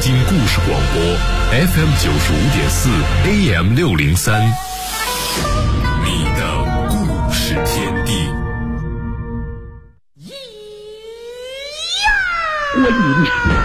京故事广播 FM 95.4 AM 603，你的故事天地。 我饮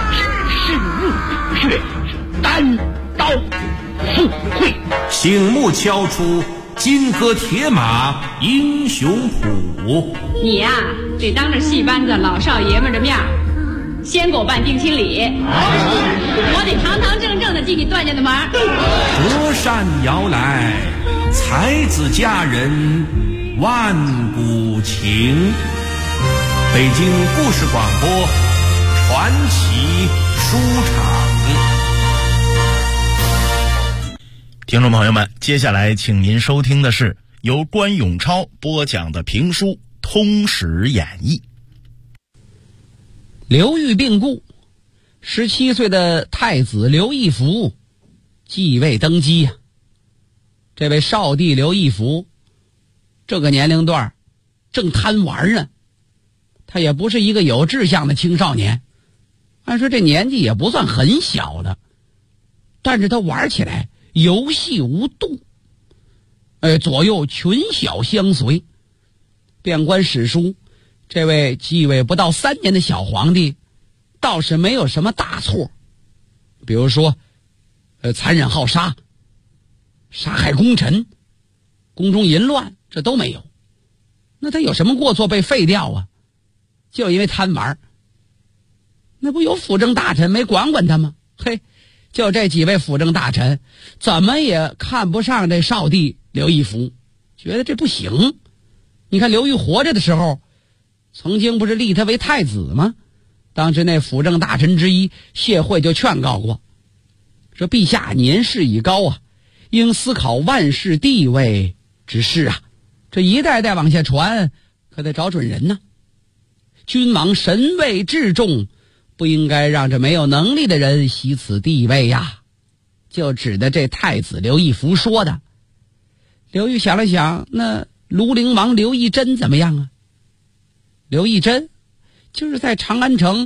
知识热血，单刀赴会， 醒目敲出金戈铁马英雄谱。 你呀，得当着戏班子老少爷们的面先给我办定亲礼，我得堂堂正正的进你段家的门。 隔山摇来，才子佳人万古情。北京故事广播传奇书场。 听众朋友们，接下来请您收听的是由关永超播讲的评书《通史演义》。 刘裕病故，17岁的太子刘义福继位登基呀。这位少帝刘义福这个年龄段正贪玩呢，他也不是一个有志向的青少年，按说这年纪也不算很小的，但是他玩起来游戏无度，左右群小相随。遍观史书，这位继位不到3年的小皇帝倒是没有什么大错，比如说残忍好杀、杀害功臣、宫中淫乱，这都没有。那他有什么过错被废掉啊？就因为贪玩。那不有辅政大臣没管他吗？嘿，就这几位辅政大臣怎么也看不上这少帝刘义福，觉得这不行。你看刘裕活着的时候曾经不是立他为太子吗？当时那辅政大臣之一谢惠就劝告过，说陛下年事已高啊，应思考万世地位之事啊，这一代代往下传可得找准人呢。君王神位至重，不应该让这没有能力的人袭此地位呀，就指的这太子刘义福说的。刘裕想了想，那庐陵王刘义珍怎么样啊？刘义珍就是在长安城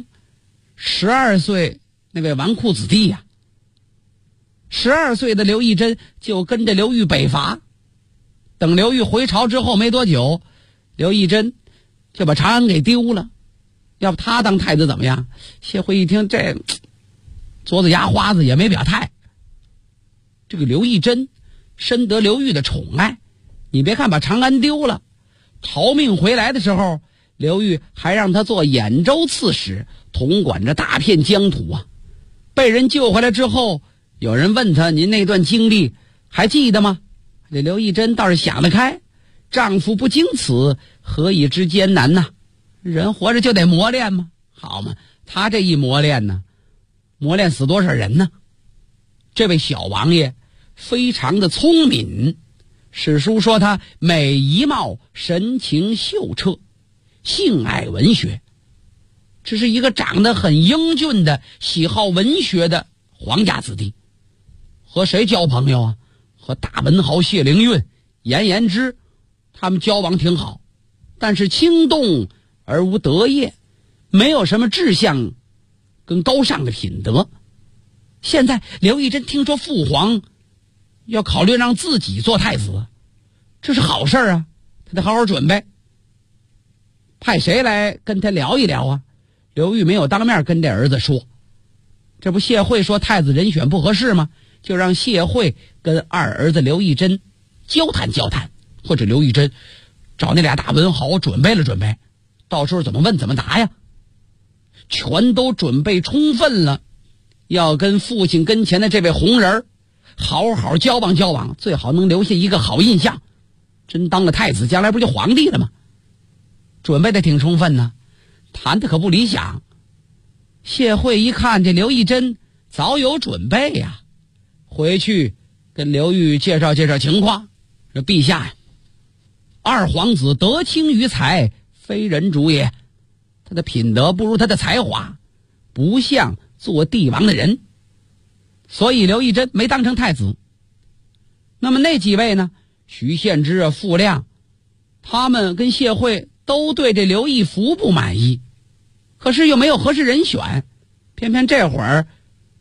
12岁那位纨绔子弟呀。12岁的刘义珍就跟着刘裕北伐，等刘裕回朝之后没多久，刘义珍就把长安给丢了。要不他当太子怎么样？谢惠一听，这左子牙花子也没表态。这个刘义珍深得刘裕的宠爱，你别看把长安丢了，逃命回来的时候，刘裕还让他做兖州刺史，统管着大片疆土啊。被人救回来之后，有人问他，您那段经历还记得吗？这刘义珍倒是想得开，丈夫不经此，何以知艰难呢？人活着就得磨练嘛，好嘛，他这一磨练呢，磨练死多少人呢？这位小王爷非常的聪明，史书说他美仪貌，神情秀澈，性爱文学，这是一个长得很英俊的喜好文学的皇家子弟。和谁交朋友啊？和大文豪谢灵运、严延之他们交往挺好，但是轻动而无德业，没有什么志向跟高尚的品德。现在刘义珍听说父皇要考虑让自己做太子，这是好事啊，他得好好准备。派谁来跟他聊一聊啊？刘裕没有当面跟这儿子说，这不谢惠说太子人选不合适吗？就让谢惠跟二儿子刘义珍交谈交谈，或者刘义珍找那俩大文豪准备了准备，到时候怎么问怎么答呀，全都准备充分了，要跟父亲跟前的这位红人好好交往交往，最好能留下一个好印象。真当了太子，将来不就皇帝了吗？准备的挺充分呢，谈的可不理想。谢惠一看这刘义珍早有准备呀，回去跟刘裕介绍介绍情况，说陛下呀，二皇子德轻于才，非人主也，他的品德不如他的才华，不像做帝王的人，所以刘义珍没当成太子。那么那几位呢？徐献之啊、傅亮，他们跟谢惠都对这刘义福不满意，可是又没有合适人选。偏偏这会儿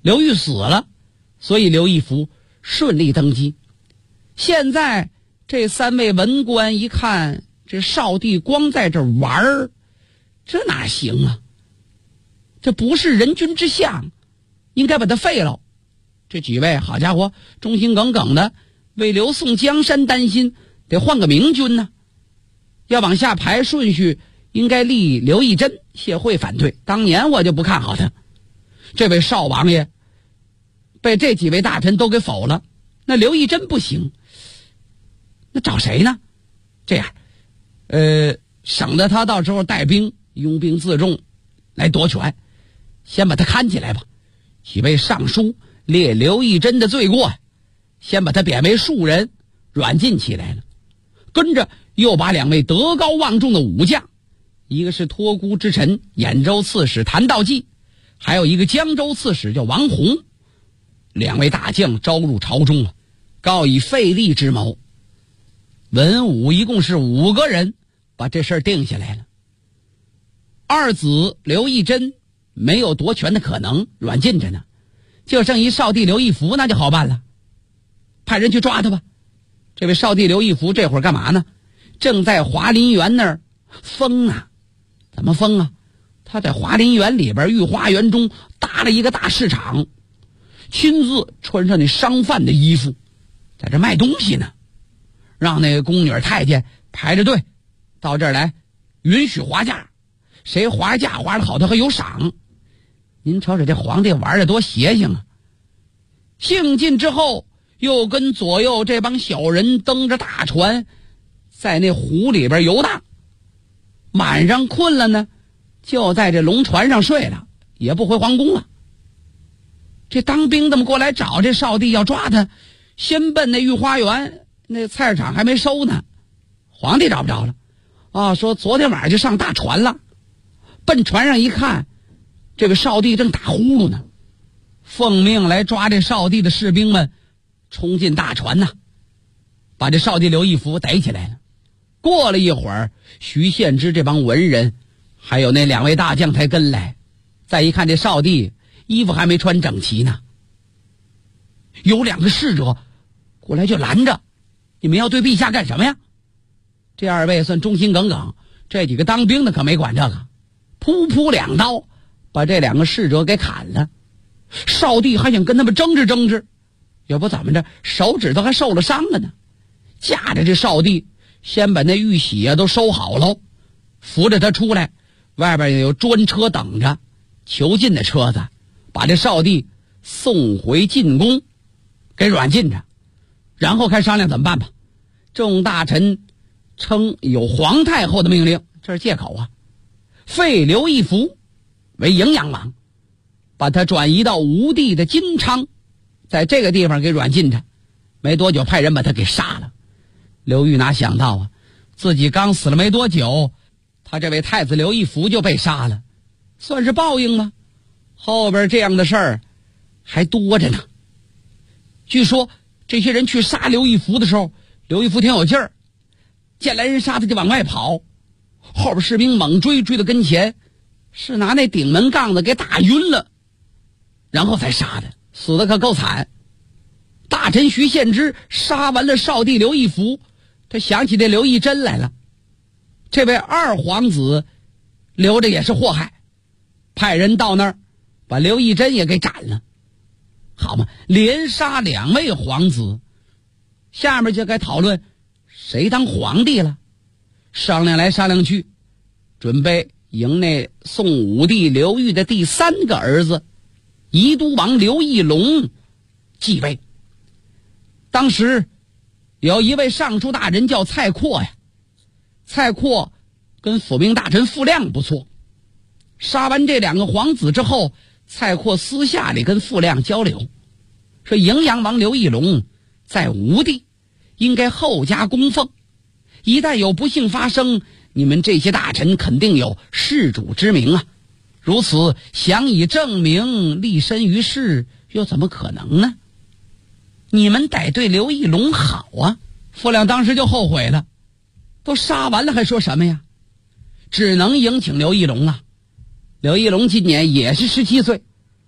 刘裕死了，所以刘义福顺利登基。现在这3位文官一看，这少帝光在这玩儿，这哪行啊？这不是人君之相，应该把他废了。这几位好家伙，忠心耿耿的，为刘宋江山担心，得换个明君呢。要往下排顺序，应该立刘义珍。谢惠反对，当年我就不看好他。这位少王爷被这几位大臣都给否了，那刘义珍不行，那找谁呢？这样省得他到时候带兵拥兵自重来夺权，先把他看起来吧。几位上书列刘义珍的罪过，先把他贬为庶人，软禁起来了。跟着又把2位德高望重的武将，一个是托孤之臣兖州刺史谭道济，还有一个江州刺史叫王弘，2位大将招入朝中了，告以废立之谋。文武一共是5个人，把这事儿定下来了。二子刘义珍没有夺权的可能，软禁着呢，就剩一少帝刘义福，那就好办了，派人去抓他吧。这位少帝刘义福这会儿干嘛呢？正在华林园那儿疯呢。怎么疯啊？他在华林园里边御花园中搭了一个大市场，亲自穿上那商贩的衣服，在这卖东西呢，让那个宫女太监排着队到这儿来，允许划价，谁划价划得好他还有赏。您瞅瞅这皇帝玩的多邪性啊！兴尽之后，又跟左右这帮小人登着大船，在那湖里边游荡。晚上困了呢，就在这龙船上睡了，也不回皇宫了。这当兵的们过来找这少帝要抓他，先奔那御花园，那菜市场还没收呢，皇帝找不着了啊，说昨天晚上就上大船了。奔船上一看，这个少帝正打呼噜呢。奉命来抓这少帝的士兵们冲进大船呐，把这少帝刘义福逮起来了。过了一会儿，徐献之这帮文人还有那2位大将才跟来，再一看这少帝衣服还没穿整齐呢，有2个侍者过来就拦着，你们要对陛下干什么呀？这2位算忠心耿耿，这几个当兵的可没管这个，噗噗2刀把这2个侍者给砍了。少帝还想跟他们争执争执，要不怎么着手指头还受了伤了呢。架着这少帝，先把那玉玺都收好了，扶着他出来，外边也有专车等着，囚禁的车子，把这少帝送回进宫，给软禁着，然后开商量怎么办吧。众大臣称有皇太后的命令，这是借口啊，废刘义福为荥阳王，把他转移到吴地的金昌，在这个地方给软禁着。没多久派人把他给杀了。刘裕哪想到啊，自己刚死了没多久，他这位太子刘义福就被杀了，算是报应吗？后边这样的事儿还多着呢。据说这些人去杀刘义福的时候，刘义福挺有劲儿，见来人杀他就往外跑，后边士兵猛追，追到跟前，是拿那顶门杠子给打晕了，然后才杀的，死的可够惨。大臣徐献之杀完了少帝刘义福，他想起这刘义珍来了，这位2皇子留着也是祸害，派人到那儿把刘义珍也给斩了。好嘛，连杀2位皇子，下面就该讨论谁当皇帝了。商量来商量去，准备迎那宋武帝刘裕的第3个儿子宜都王刘义隆继位。当时有一位尚书大人叫蔡括呀，蔡括跟辅兵大臣傅亮不错。杀完这2个皇子之后，蔡括私下里跟傅亮交流，说荥阳王刘义隆在吴地，应该厚加供奉，一旦有不幸发生，你们这些大臣肯定有事主之名啊，如此想以正名立身于世，又怎么可能呢？你们得对刘义隆好啊。傅亮当时就后悔了，都杀完了还说什么呀？只能迎请刘义隆啊。刘义隆今年也是17岁，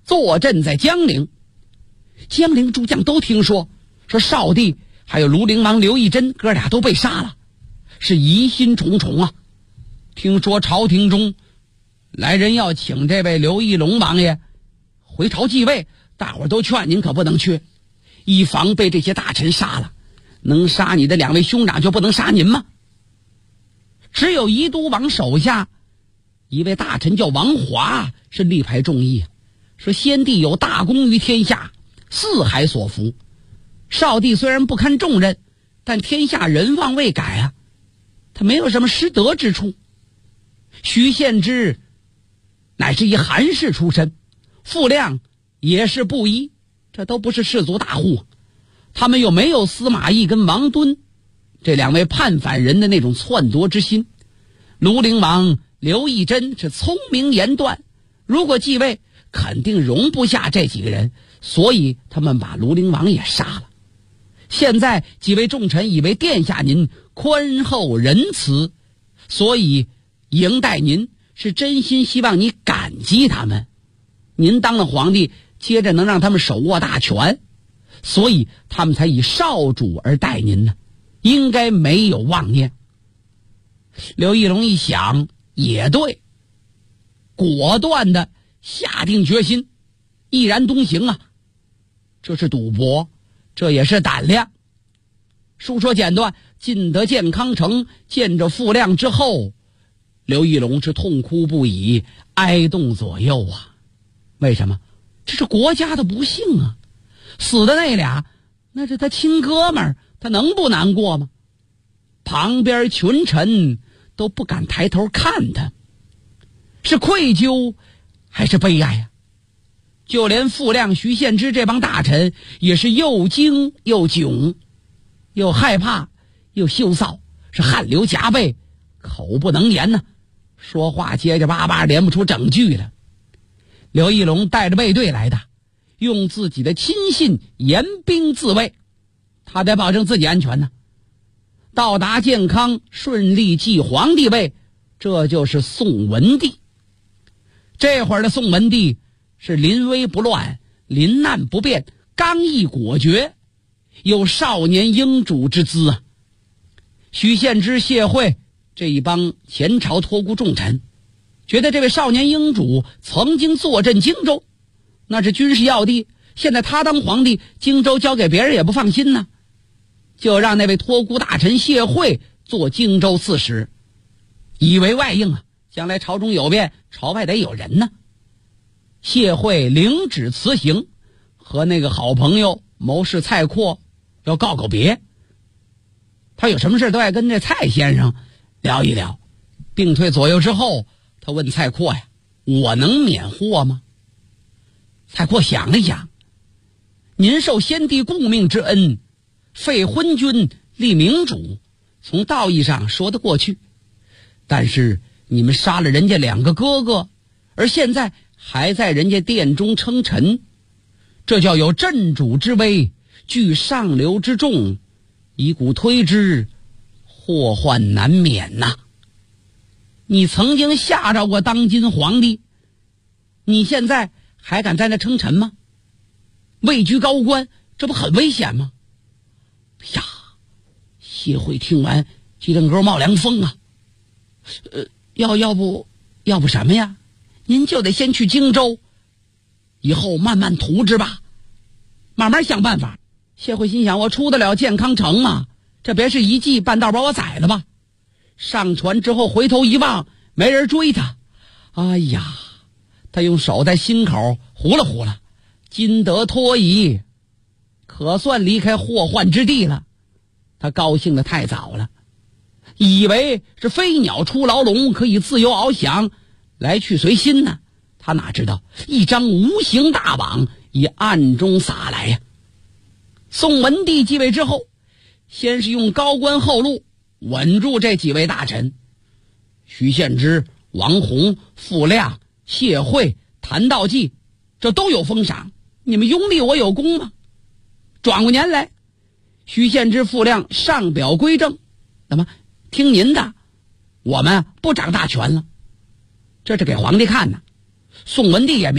坐镇在江陵。江陵诸将都听说少帝还有庐陵王刘义珍哥俩都被杀了，是疑心重重啊。听说朝廷中来人要请这位刘义隆王爷回朝继位，大伙儿都劝您可不能去，以防被这些大臣杀了。能杀你的2位兄长就不能杀您吗？只有宜都王手下一位大臣叫王华是力排众议，说先帝有大功于天下，四海所服，少帝虽然不堪重任，但天下人望未改啊，他没有什么失德之处。徐献之乃是一韩氏出身，傅亮也是布衣，这都不是士族大户，他们又没有司马懿跟王敦这2位叛反人的那种篡夺之心。庐陵王刘义珍是聪明言断，如果继位肯定容不下这几个人，所以他们把庐陵王也杀了。现在几位重臣以为殿下您宽厚仁慈，所以迎待您，是真心希望你感激他们。您当了皇帝，接着能让他们手握大权，所以他们才以少主而待您呢，应该没有妄念。刘义隆一想也对，果断的下定决心，毅然东行啊。这是赌博，这也是胆量。书说简短，进得健康城，见着傅亮之后，刘义隆是痛哭不已，哀动左右啊。为什么？这是国家的不幸啊！死的那俩，那是他亲哥们儿，他能不难过吗？旁边群臣都不敢抬头看他，是愧疚还是悲哀啊？就连傅亮、徐献之这帮大臣也是又惊又窘，又害怕又羞臊，是汗流浃背，口不能言呢，说话结结巴巴，连不出整句了。刘义隆带着卫队来的，用自己的亲信严兵自卫，他得保证自己安全呢。到达健康，顺利继皇帝位，这就是宋文帝。这会儿的宋文帝是临危不乱，临难不变，刚毅果决，有少年英主之姿啊。徐献之、谢晦这一帮前朝托孤重臣，觉得这位少年英主曾经坐镇荆州，那是军事要地，现在他当皇帝，荆州交给别人也不放心呢，就让那位托孤大臣谢晦做荆州刺史，以为外应啊，将来朝中有变，朝外得有人呢。谢晦领旨辞行，和那个好朋友谋士蔡括要告别。他有什么事都爱跟这蔡先生聊一聊。病退左右之后，他问蔡括呀：“我能免祸吗？”蔡括想了想：“您受先帝顾命之恩，废昏君立明主，从道义上说得过去。但是你们杀了人家2个哥哥，而现在还在人家殿中称臣，这叫有镇主之威，据上流之众，以古推之，祸患难免呐。你曾经吓着过当今皇帝，你现在还敢在那称臣吗？位居高官，这不很危险吗？”呀，谢晦听完鸡蛋沟冒凉风啊！要不什么呀？您就得先去荆州，以后慢慢图之吧，慢慢想办法。谢晦心想，我出得了健康城吗？这别是一计半道把我宰了吧？上船之后回头一望，没人追他。哎呀，他用手在心口糊了糊了，今得脱衣，可算离开祸患之地了。他高兴得太早了，以为是飞鸟出牢笼，可以自由翱翔，来去随心呢。他哪知道一张无形大网以暗中撒来呀。宋文帝继位之后，先是用高官厚禄稳住这几位大臣，徐献之、王弘、傅亮、谢晦、谭道济，这都有封赏，你们拥立我有功吗？转过年来，徐献之、傅亮上表归政，那么听您的，我们不掌大权了。这是给皇帝看的。宋文帝也明白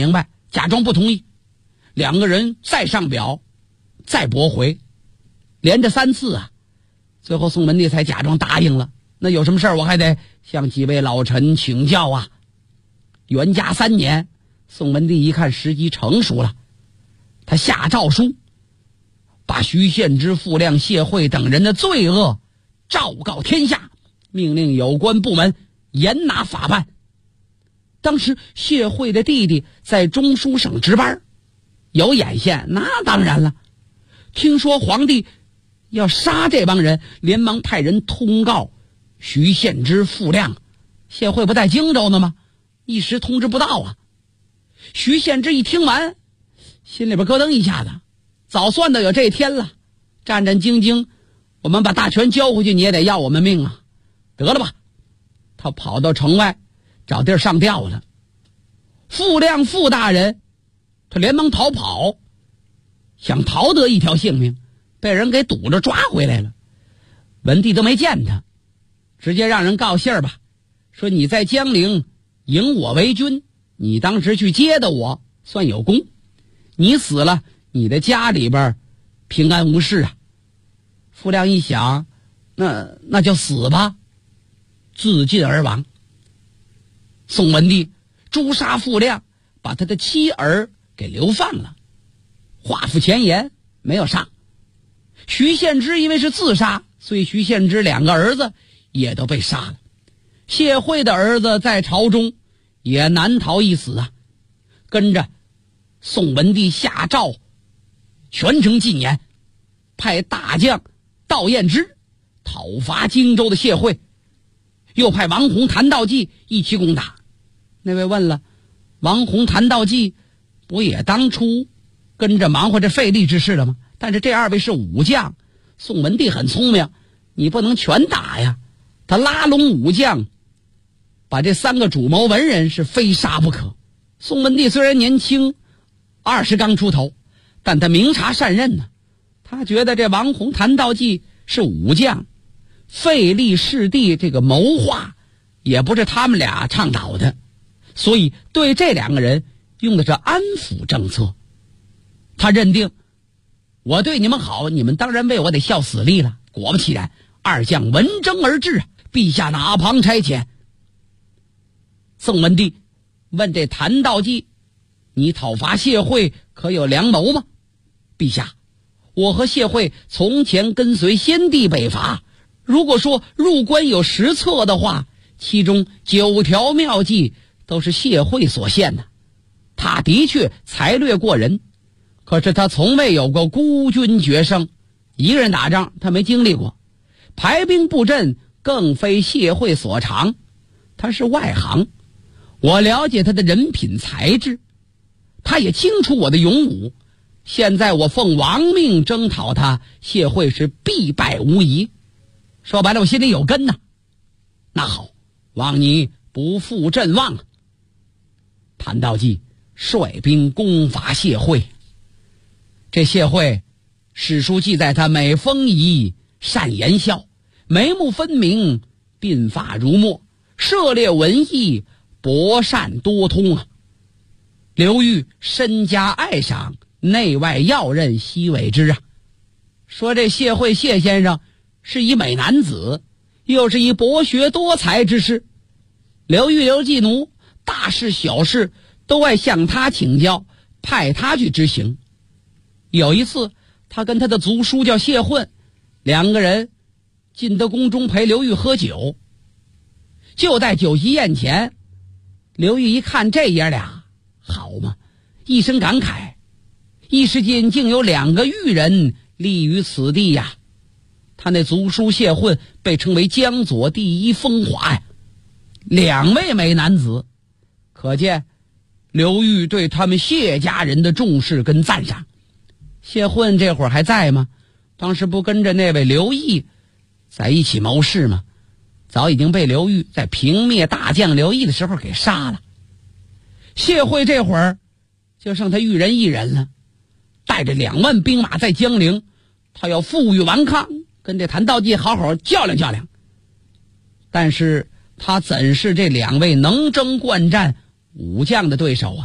假装不同意，两个人再上表，再驳回，连着3次啊。最后宋文帝才假装答应了。那有什么事儿我还得向几位老臣请教啊。元嘉3年，宋文帝一看时机成熟了，他下诏书，把徐献之、傅亮、谢惠等人的罪恶昭告天下，命令有关部门严拿法办。当时谢惠的弟弟在中书省值班，有眼线，那当然了。听说皇帝要杀这帮人，连忙派人通告徐献之、傅亮。谢惠不在荆州呢吗？一时通知不到啊。徐献之一听完，心里边咯噔一下子，早算到有这天了。战战兢兢，我们把大权交回去，你也得要我们命啊。得了吧，他跑到城外找地儿上吊了。傅亮傅大人他连忙逃跑，想逃得一条性命，被人给堵着抓回来了。文帝都没见他，直接让人告信儿吧，说你在江陵迎我为君，你当时去接的我，算有功。你死了，你的家里边平安无事啊。傅亮一想，那就死吧，自尽而亡。宋文帝诛杀傅亮，把他的妻儿给流放了，画符前言没有上。徐献之因为是自杀，所以徐献之2个儿子也都被杀了。谢惠的儿子在朝中也难逃一死啊。跟着宋文帝下诏全城禁言，派大将窦彦之讨伐荆州的谢惠，又派王弘、谭道济一起攻打。那位问了，王弘、谭道济不也当初跟着忙活这费力之事了吗？但是这2位是武将，宋文帝很聪明，你不能全打呀。他拉拢武将，把这3个主谋文人是非杀不可。宋文帝虽然年轻，20刚出头，但他明察善任呢。他觉得这王弘、谭道济是武将，费力弑弟这个谋划也不是他们俩倡导的，所以对这2个人用的是安抚政策。他认定我对你们好，你们当然为我得效死力了。果不其然，2将闻征而至，陛下哪旁差遣？宋文帝问这谭道济，你讨伐谢惠可有良谋吗？陛下，我和谢惠从前跟随先帝北伐，如果说入关有实策的话，其中9条妙计都是谢惠所献的。他的确才略过人，可是他从未有过孤军决胜，一个人打仗他没经历过，排兵布阵更非谢惠所长，他是外行。我了解他的人品才智，他也清楚我的勇武。现在我奉王命征讨他，谢惠是必败无疑。说白了，我心里有根呐。那好，望你不负朕望。谭道济率兵攻伐谢惠。这谢惠，史书记载他美风仪，善言笑，眉目分明，鬓发如墨，涉猎文艺，博善多通啊。刘裕身家爱赏，内外要任悉为之啊。说这谢惠谢先生是一美男子，又是一博学多才之士。刘裕刘季奴大事小事都爱向他请教，派他去执行。有一次他跟他的族叔叫谢混，2个人进得宫中陪刘裕喝酒。就在酒席宴前，刘裕一看这爷俩好嘛，一声感慨，一时间竟有2个裕人立于此地呀。他那族叔谢混被称为江左第一风华呀。2位美男子，可见刘裕对他们谢家人的重视跟赞赏。谢混这会儿还在吗？当时不跟着那位刘毅在一起谋事吗？早已经被刘裕在平灭大将刘毅的时候给杀了。谢惠这会儿就剩他裕人1人了，带着2万兵马在江陵，他要负隅顽抗，跟这谭道济好好较量较量。但是他怎是这2位能征惯战武将的对手啊？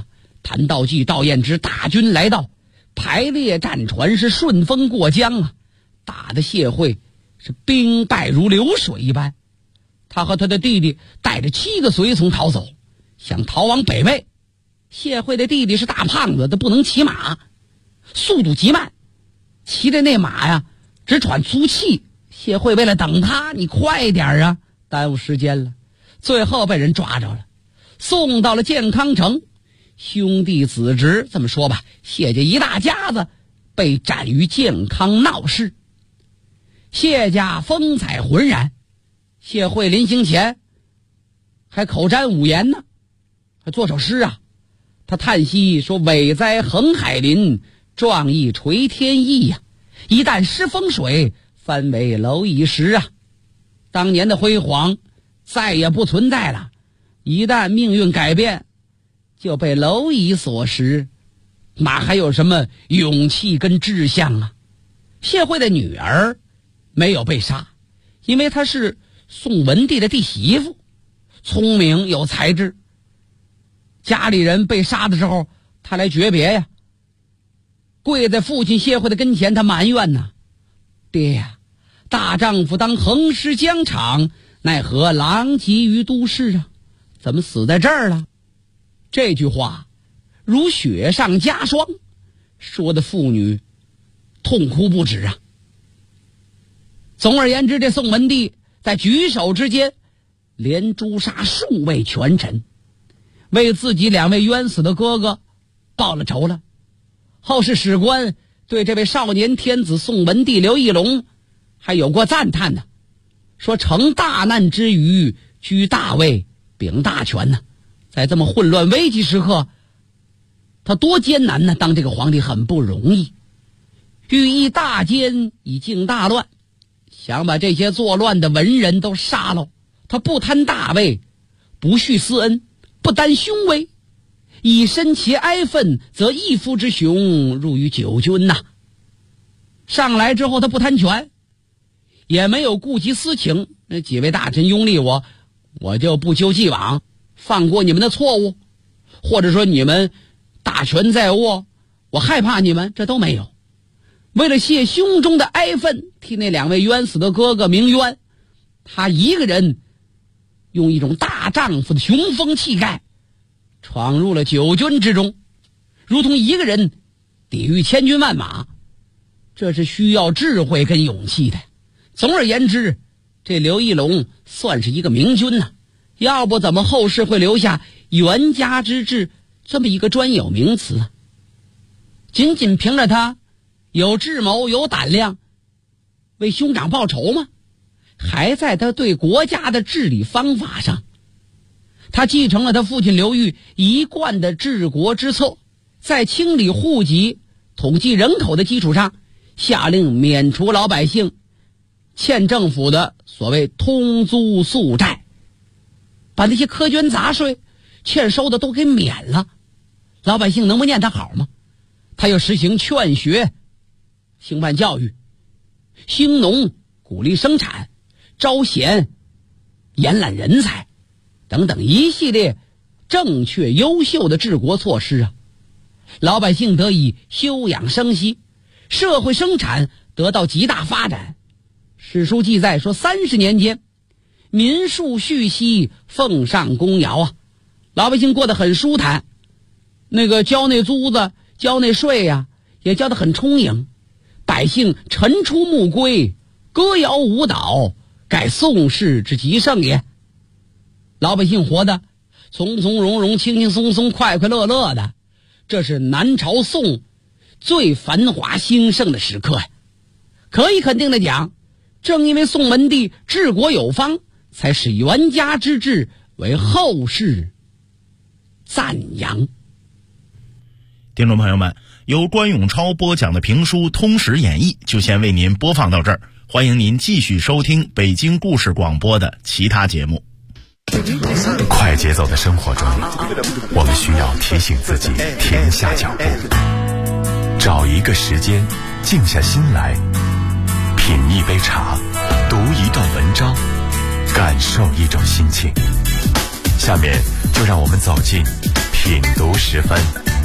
谭道济、道彦之大军来到，排列战船，是顺风过江啊，打得谢慧是兵败如流水一般。他和他的弟弟带着7个随从逃走，想逃往北魏。谢慧的弟弟是大胖子，他不能骑马，速度极慢，骑的那马呀直喘粗气。谢慧为了等他，你快点啊，耽误时间了，最后被人抓着了，送到了建康城。兄弟子侄这么说吧，谢家一大家子被斩于建康闹市。谢家风采浑然，谢慧临行前还口占五言呢，还做首诗啊。他叹息说：“伟哉横海林，壮意垂天意呀！一旦失风水，翻为蝼蚁食啊！当年的辉煌再也不存在了，一旦命运改变，就被蝼蚁所食，哪还有什么勇气跟志向啊？”谢慧的女儿没有被杀，因为她是宋文帝的弟媳妇，聪明有才智。家里人被杀的时候，她来诀别呀，跪在父亲谢慧的跟前，她埋怨呐：“爹呀，大丈夫当横尸疆场，奈何狼藉于都市啊？怎么死在这儿了？”这句话如雪上加霜，说的妇女痛哭不止啊。总而言之，这宋文帝在举手之间连诛杀数位权臣，为自己2位冤死的哥哥报了仇了。后世史官对这位少年天子宋文帝刘义隆还有过赞叹呢，说承大难之余居大位，秉大权呢。在这么混乱危急时刻，他多艰难呢，当这个皇帝很不容易。欲议大奸，以靖大乱，想把这些作乱的文人都杀了。他不贪大位，不恤私恩，不担凶威，以身其哀愤，则一夫之雄入于九军呐。上来之后，他不贪权，也没有顾及私情。那几位大臣拥立我就不究既往，放过你们的错误，或者说你们大权在握，我害怕你们，这都没有。为了泄胸中的哀愤，替那2位冤死的哥哥鸣冤，他一个人用一种大丈夫的雄风气概闯入了九军之中，如同一个人抵御千军万马，这是需要智慧跟勇气的。总而言之，这刘义隆算是一个明君呐，要不怎么后世会留下袁家之治这么一个专有名词啊？仅仅凭着他有智谋有胆量为兄长报仇吗？还在他对国家的治理方法上，他继承了他父亲刘裕一贯的治国之策，在清理户籍、统计人口的基础上，下令免除老百姓欠政府的所谓通租宿债，把那些苛捐杂税欠收的都给免了，老百姓能不念他好吗？他又实行劝学、兴办教育、兴农、鼓励生产、招贤、延揽人才等等一系列正确优秀的治国措施啊，老百姓得以休养生息，社会生产得到极大发展。史书记载说，30年间民庶恤息，奉上公徭啊，老百姓过得很舒坦，那个交那租子交那税呀，也交得很充盈，百姓晨出暮归，歌谣舞蹈，盖宋氏之极盛也。老百姓活得从从容容、轻轻松松、快快乐乐的，这是南朝宋最繁华兴盛的时刻呀。可以肯定的讲，正因为宋文帝治国有方，才使袁家之治为后世赞扬。 听众朋友们，由关永超播讲的评书《通史演义》就先为您播放到这儿，欢迎您继续收听北京故事广播的其他节目。 快节奏的生活中，我们需要提醒自己停下脚步，找一个时间静下心来，品一杯茶，读一段文章，感受一种心情。下面就让我们走进品读时分。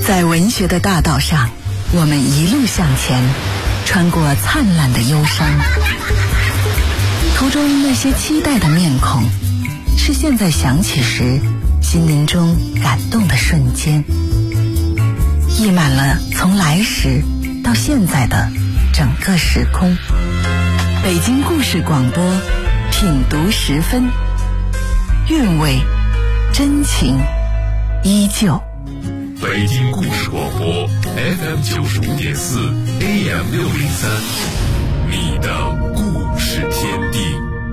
在文学的大道上，我们一路向前，穿过灿烂的忧伤。途中那些期待的面孔，是现在想起时心灵中感动的瞬间，溢满了从来时到现在的整个时空。北京故事广播，品读10分，韵味真情依旧。 北京故事广播 FM 95.4 AM 603，你的故事天地。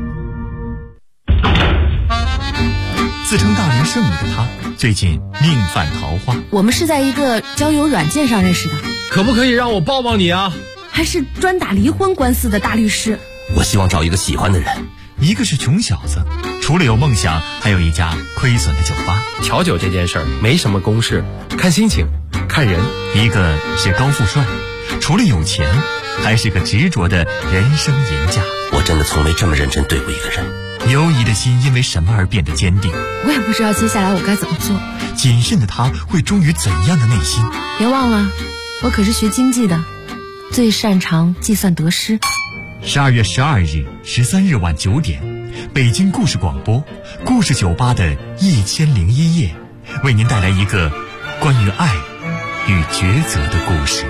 自称大龄剩女的她，最近命犯桃花。 我们是在一个交友软件上认识的。 可不可以让我抱抱你啊？ 还是专打离婚官司的大律师。 我希望找一个喜欢的人。 一个是穷小子，除了有梦想，还有一家亏损的酒吧。 调酒这件事儿没什么公式，看心情，看人。 一个是高富帅，除了有钱，还是个执着的人生赢家。 我真的从没这么认真对过一个人。 犹疑的心因为什么而变得坚定？ 我也不知道接下来我该怎么做。 谨慎的他会忠于怎样的内心？ 别忘了，我可是学经济的，最擅长计算得失。 12月12日、13日晚9点，北京故事广播故事酒吧的1001夜，为您带来一个关于爱与抉择的故事。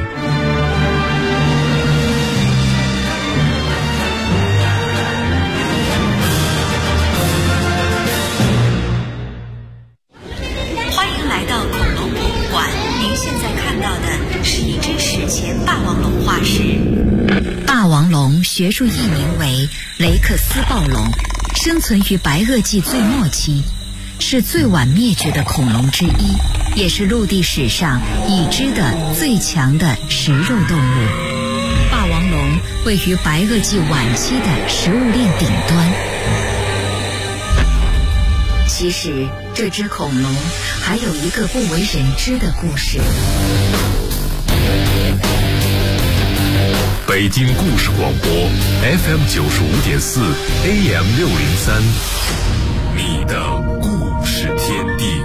欢迎来到恐龙博物馆，您现在看到的是一只史前霸王龙化石。霸王龙学术译名为雷克斯暴龙，生存于白垩纪最末期，是最晚灭绝的恐龙之一，也是陆地史上已知的最强的食肉动物。霸王龙位于白垩纪晚期的食物链顶端。其实这只恐龙还有一个不为人知的故事。 北京故事广播 FM 95.4 AM 603，你的故事天地。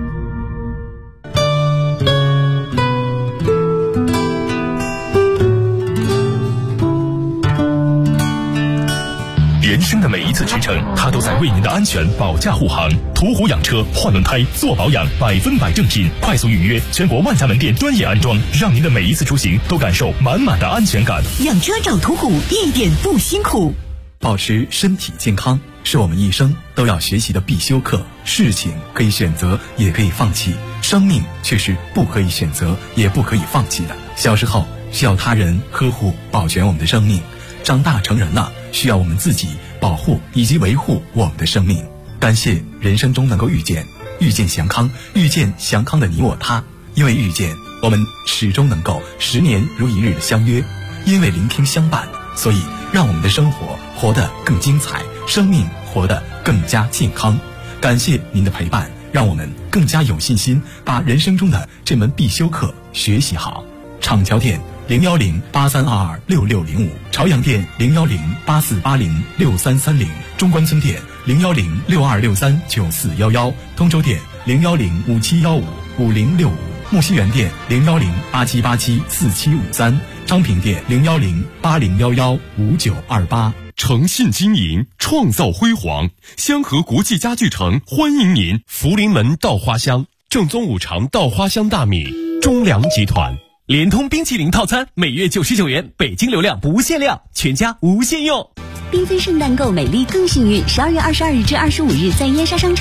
人生的每一次驰骋，它都在为您的安全保驾护航。途虎养车换轮胎做保养，100%正品，快速预约，全国万家门店专业安装，让您的每一次出行都感受满满的安全感。 养车找途虎一点不辛苦。 保持身体健康是我们一生都要学习的必修课。事情可以选择，也可以放弃，生命却是不可以选择，也不可以放弃的。小时候需要他人呵护保全我们的生命，长大成人了，需要我们自己保护以及维护我们的生命。感谢人生中能够遇见祥康，遇见祥康的你我他。因为遇见，我们始终能够10年如一日的相约；因为聆听相伴，所以让我们的生活活得更精彩，生命活得更加健康。感谢您的陪伴，让我们更加有信心把人生中的这门必修课学习好。厂桥店01083226605，朝阳店01084806330，中关村店01062639411，通州店01057155065，木樨园店01087874753，昌平店01080115928。 诚信经营，创造辉煌。香河国际家具城欢迎您。福临门稻花香，正宗五常稻花香大米，中粮集团。联通冰淇淋套餐每月99元，北京流量不限量，全家无限用。 缤纷圣诞购美丽更幸运，12月22日至25日在燕莎商场